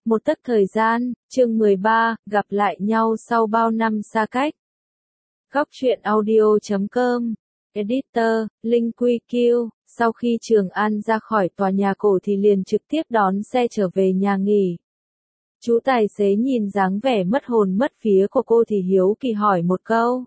Một tấc thời gian, chương 13, gặp lại nhau sau bao năm xa cách. Góc truyện audio.com, Editor, Linh QQ, sau khi Trường An ra khỏi tòa nhà cổ thì liền trực tiếp đón xe trở về nhà nghỉ. Chú tài xế nhìn dáng vẻ mất hồn mất vía của cô thì hiếu kỳ hỏi một câu.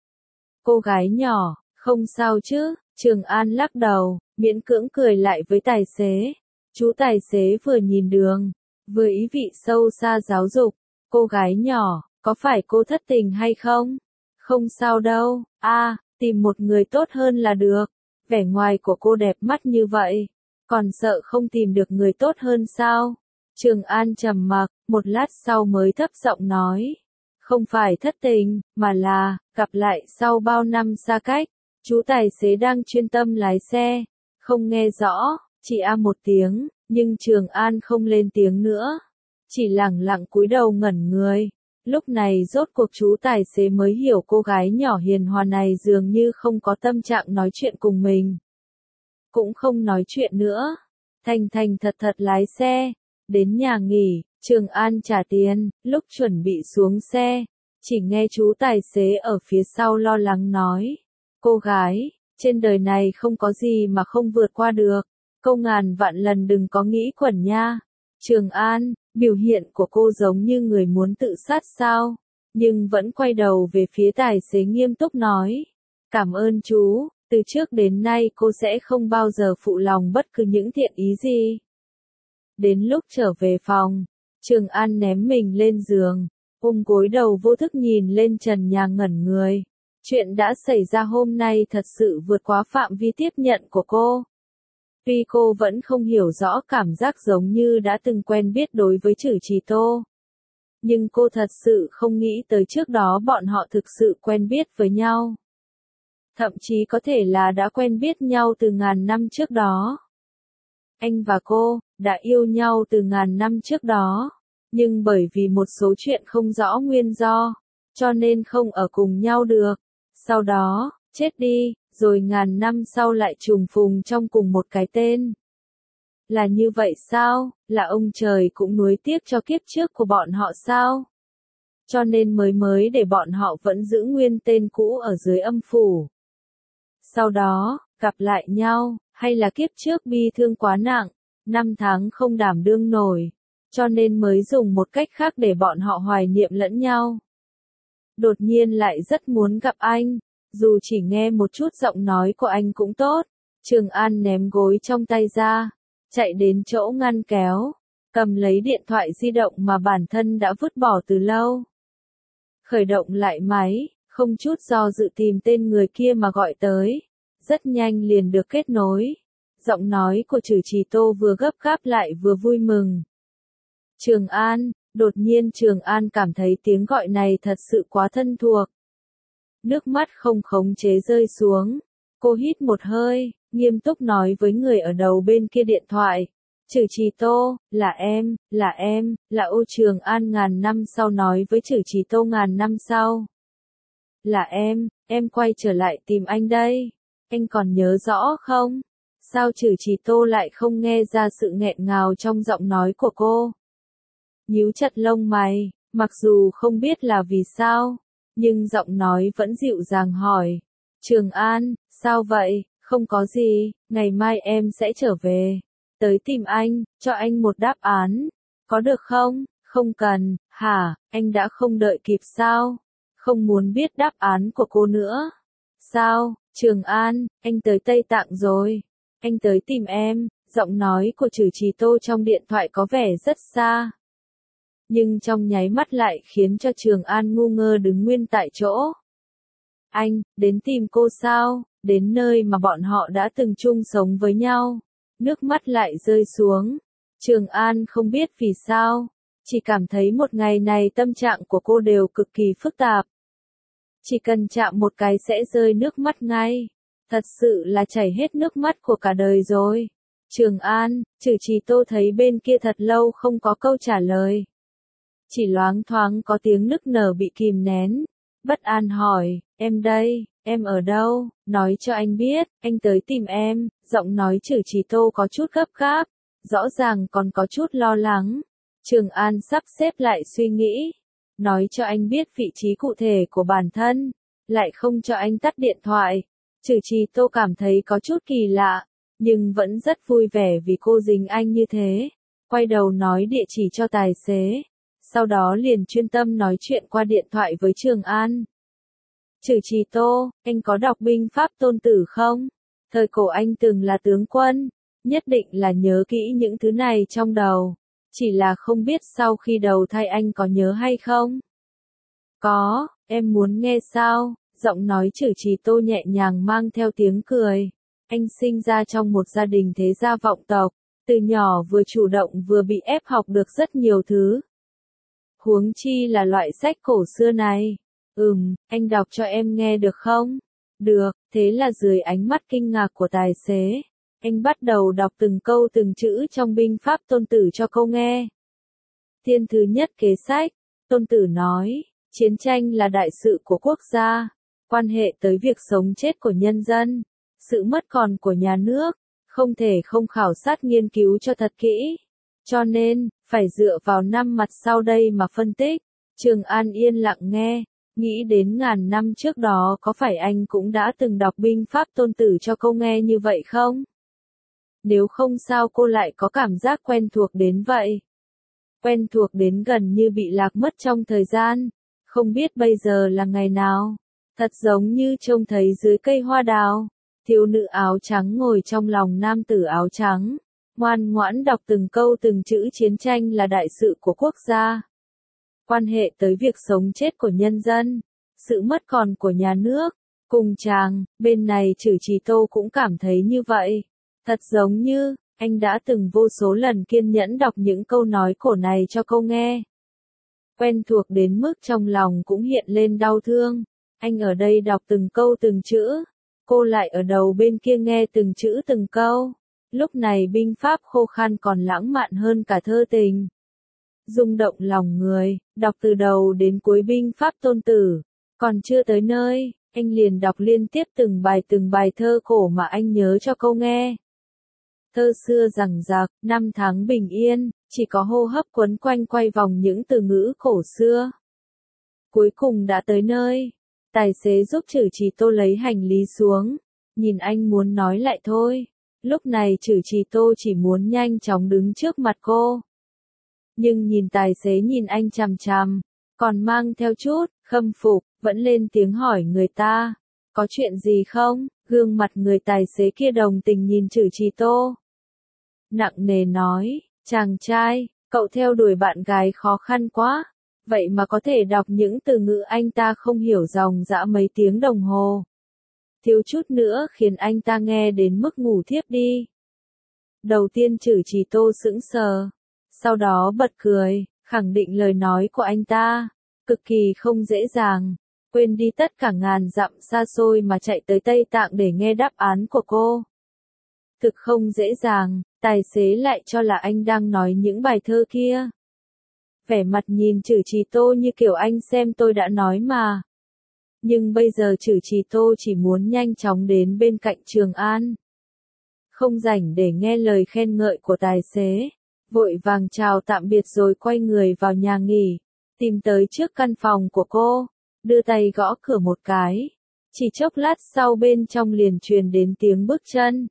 Cô gái nhỏ, không sao chứ? Trường An lắc đầu, miễn cưỡng cười lại với tài xế. Chú tài xế vừa nhìn đường, vừa ý vị sâu xa giáo dục. Cô gái nhỏ, có phải cô thất tình hay không? Không sao đâu, tìm một người tốt hơn là được. Vẻ ngoài của cô đẹp mắt như vậy, còn sợ không tìm được người tốt hơn sao? Trường An trầm mặc, một lát sau mới thấp giọng nói. Không phải thất tình, mà là, gặp lại sau bao năm xa cách. Chú tài xế đang chuyên tâm lái xe, không nghe rõ, chỉ một tiếng, nhưng Trường An không lên tiếng nữa. Chỉ lẳng lặng cúi đầu ngẩn người. Lúc này rốt cuộc chú tài xế mới hiểu cô gái nhỏ hiền hòa này dường như không có tâm trạng nói chuyện cùng mình. Cũng không nói chuyện nữa. Thành thành thật thật lái xe. Đến nhà nghỉ, Trường An trả tiền, lúc chuẩn bị xuống xe. Chỉ nghe chú tài xế ở phía sau lo lắng nói. Cô gái, trên đời này không có gì mà không vượt qua được. Câu ngàn vạn lần đừng có nghĩ quẩn nha. Trường An, biểu hiện của cô giống như người muốn tự sát sao, nhưng vẫn quay đầu về phía tài xế nghiêm túc nói. Cảm ơn chú, từ trước đến nay cô sẽ không bao giờ phụ lòng bất cứ những thiện ý gì. Đến lúc trở về phòng, Trường An ném mình lên giường, ôm gối đầu vô thức nhìn lên trần nhà ngẩn người. Chuyện đã xảy ra hôm nay thật sự vượt quá phạm vi tiếp nhận của cô. Tuy cô vẫn không hiểu rõ cảm giác giống như đã từng quen biết đối với Trử Trì Tô. Nhưng cô thật sự không nghĩ tới trước đó bọn họ thực sự quen biết với nhau. Thậm chí có thể là đã quen biết nhau từ ngàn năm trước đó. Anh và cô đã yêu nhau từ ngàn năm trước đó. Nhưng bởi vì một số chuyện không rõ nguyên do, cho nên không ở cùng nhau được. Sau đó, chết đi, rồi ngàn năm sau lại trùng phùng trong cùng một cái tên. Là như vậy sao? Là ông trời cũng nuối tiếc cho kiếp trước của bọn họ sao? Cho nên mới để bọn họ vẫn giữ nguyên tên cũ ở dưới âm phủ. Sau đó, gặp lại nhau, hay là kiếp trước bi thương quá nặng, năm tháng không đảm đương nổi, cho nên mới dùng một cách khác để bọn họ hoài niệm lẫn nhau. Đột nhiên lại rất muốn gặp anh. Dù chỉ nghe một chút giọng nói của anh cũng tốt. Trường An ném gối trong tay ra, chạy đến chỗ ngăn kéo, cầm lấy điện thoại di động mà bản thân đã vứt bỏ từ lâu. Khởi động lại máy, không chút do dự tìm tên người kia mà gọi tới. Rất nhanh liền được kết nối. Giọng nói của Trử Trì Tô vừa gấp gáp lại vừa vui mừng. Trường An, đột nhiên Trường An cảm thấy tiếng gọi này thật sự quá thân thuộc. Nước mắt không khống chế rơi xuống. Cô hít một hơi, nghiêm túc nói với người ở đầu bên kia điện thoại. Trử Trì Tô, là em, là Ô Trường An ngàn năm sau nói với Trử Trì Tô ngàn năm sau. Là em quay trở lại tìm anh đây. Anh còn nhớ rõ không? Sao Trử Trì Tô lại không nghe ra sự nghẹn ngào trong giọng nói của cô? Nhíu chặt lông mày, mặc dù không biết là vì sao. Nhưng giọng nói vẫn dịu dàng hỏi. Trường An, sao vậy? Không có gì, ngày mai em sẽ trở về. Tới tìm anh, cho anh một đáp án. Có được không? Không cần, hả? Anh đã không đợi kịp sao? Không muốn biết đáp án của cô nữa. Sao? Trường An, anh tới Tây Tạng rồi. Anh tới tìm em. Giọng nói của Trử Trì Tô trong điện thoại có vẻ rất xa. Nhưng trong nháy mắt lại khiến cho Trường An ngu ngơ đứng nguyên tại chỗ. Anh, đến tìm cô sao? Đến nơi mà bọn họ đã từng chung sống với nhau. Nước mắt lại rơi xuống. Trường An không biết vì sao. Chỉ cảm thấy một ngày này tâm trạng của cô đều cực kỳ phức tạp. Chỉ cần chạm một cái sẽ rơi nước mắt ngay. Thật sự là chảy hết nước mắt của cả đời rồi. Trường An, Trử Trì Tô thấy bên kia thật lâu không có câu trả lời. Chỉ loáng thoáng có tiếng nức nở bị kìm nén. Bất an hỏi, em đây, em ở đâu, nói cho anh biết, anh tới tìm em. Giọng nói Trử Trì Tô có chút gấp gáp, rõ ràng còn có chút lo lắng. Trường An sắp xếp lại suy nghĩ, nói cho anh biết vị trí cụ thể của bản thân, lại không cho anh tắt điện thoại. Trừ Trì Tô cảm thấy có chút kỳ lạ, nhưng vẫn rất vui vẻ vì cô dính anh như thế. Quay đầu nói địa chỉ cho tài xế, sau đó liền chuyên tâm nói chuyện qua điện thoại với Trường An. Trừ Trì Tô, anh có đọc binh pháp Tôn Tử không? Thời cổ anh từng là tướng quân, nhất định là nhớ kỹ những thứ này trong đầu. Chỉ là không biết sau khi đầu thai anh có nhớ hay không? Có, em muốn nghe sao? Giọng nói Trừ Trì Tô nhẹ nhàng mang theo tiếng cười. Anh sinh ra trong một gia đình thế gia vọng tộc, từ nhỏ vừa chủ động vừa bị ép học được rất nhiều thứ. Huống chi là loại sách cổ xưa này. Anh đọc cho em nghe được không? Được, thế là dưới ánh mắt kinh ngạc của tài xế, anh bắt đầu đọc từng câu từng chữ trong binh pháp Tôn Tử cho cô nghe. Thiên thứ nhất kế sách, Tôn Tử nói, chiến tranh là đại sự của quốc gia, quan hệ tới việc sống chết của nhân dân, sự mất còn của nhà nước, không thể không khảo sát nghiên cứu cho thật kỹ. Cho nên, phải dựa vào 5 mặt sau đây mà phân tích. Trường An yên lặng nghe, nghĩ đến ngàn năm trước đó có phải anh cũng đã từng đọc binh pháp Tôn Tử cho cô nghe như vậy không? Nếu không sao cô lại có cảm giác quen thuộc đến vậy? Quen thuộc đến gần như bị lạc mất trong thời gian, không biết bây giờ là ngày nào. Thật giống như trông thấy dưới cây hoa đào, thiếu nữ áo trắng ngồi trong lòng nam tử áo trắng, ngoan ngoãn đọc từng câu từng chữ chiến tranh là đại sự của quốc gia. Quan hệ tới việc sống chết của nhân dân, sự mất còn của nhà nước, cùng chàng, bên này Trừ Trì Tô cũng cảm thấy như vậy. Thật giống như, anh đã từng vô số lần kiên nhẫn đọc những câu nói cổ này cho cô nghe. Quen thuộc đến mức trong lòng cũng hiện lên đau thương. Anh ở đây đọc từng câu từng chữ, cô lại ở đầu bên kia nghe từng chữ từng câu. Lúc này binh pháp khô khan còn lãng mạn hơn cả thơ tình. Rung động lòng người, đọc từ đầu đến cuối binh pháp Tôn Tử. Còn chưa tới nơi, anh liền đọc liên tiếp từng bài thơ cổ mà anh nhớ cho cô nghe. Thơ xưa rằng rạc, năm tháng bình yên, chỉ có hô hấp quấn quanh quay vòng những từ ngữ cổ xưa. Cuối cùng đã tới nơi, tài xế giúp Trừ Trì Tô lấy hành lý xuống, nhìn anh muốn nói lại thôi. Lúc này Trừ Trì Tô chỉ muốn nhanh chóng đứng trước mặt cô. Nhưng nhìn tài xế nhìn anh chằm chằm, còn mang theo chút khâm phục, vẫn lên tiếng hỏi người ta, có chuyện gì không? Gương mặt người tài xế kia đồng tình nhìn Trừ Trì Tô, nặng nề nói, chàng trai, cậu theo đuổi bạn gái khó khăn quá, vậy mà có thể đọc những từ ngữ anh ta không hiểu dòng dã mấy tiếng đồng hồ. Thiếu chút nữa khiến anh ta nghe đến mức ngủ thiếp đi. Đầu tiên Trừ Trì Tô sững sờ, sau đó bật cười, khẳng định lời nói của anh ta, cực kỳ không dễ dàng, quên đi tất cả ngàn dặm xa xôi mà chạy tới Tây Tạng để nghe đáp án của cô. Thực không dễ dàng, tài xế lại cho là anh đang nói những bài thơ kia. Vẻ mặt nhìn Trừ Trì Tô như kiểu anh xem tôi đã nói mà. Nhưng bây giờ Trừ Trì Tô chỉ muốn nhanh chóng đến bên cạnh Trường An. Không rảnh để nghe lời khen ngợi của tài xế, vội vàng chào tạm biệt rồi quay người vào nhà nghỉ, tìm tới trước căn phòng của cô, đưa tay gõ cửa một cái. Chỉ chốc lát sau bên trong liền truyền đến tiếng bước chân.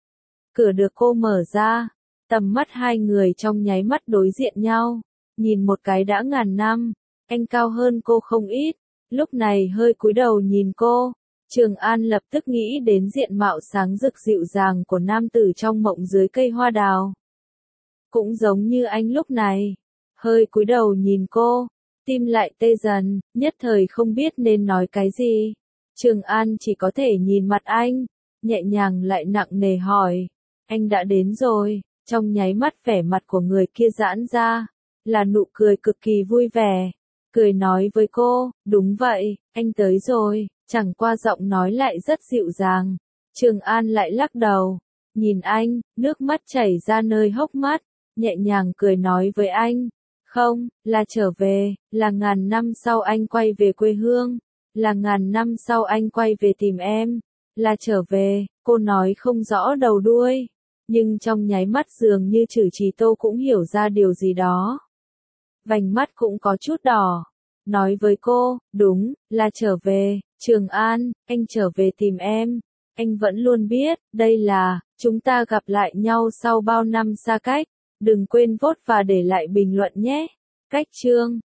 Cửa được cô mở ra, tầm mắt hai người trong nháy mắt đối diện nhau, nhìn một cái đã ngàn năm, anh cao hơn cô không ít, lúc này hơi cúi đầu nhìn cô. Trường An lập tức nghĩ đến diện mạo sáng rực dịu dàng của nam tử trong mộng dưới cây hoa đào. Cũng giống như anh lúc này, hơi cúi đầu nhìn cô, tim lại tê dần, nhất thời không biết nên nói cái gì. Trường An chỉ có thể nhìn mặt anh, nhẹ nhàng lại nặng nề hỏi, anh đã đến rồi. Trong nháy mắt vẻ mặt của người kia giãn ra, là nụ cười cực kỳ vui vẻ, cười nói với cô, đúng vậy, anh tới rồi, chẳng qua giọng nói lại rất dịu dàng. Trường An lại lắc đầu, nhìn anh, nước mắt chảy ra nơi hốc mắt, nhẹ nhàng cười nói với anh, không, là trở về, là ngàn năm sau anh quay về quê hương, là ngàn năm sau anh quay về tìm em, là trở về. Cô nói không rõ đầu đuôi, nhưng trong nháy mắt dường như Trừ Trì Tô cũng hiểu ra điều gì đó. vành mắt cũng có chút đỏ. Nói với cô, đúng, là trở về, Trường An, anh trở về tìm em. Anh vẫn luôn biết, đây là, chúng ta gặp lại nhau sau bao năm xa cách. Đừng quên vote và để lại bình luận nhé. Cách chương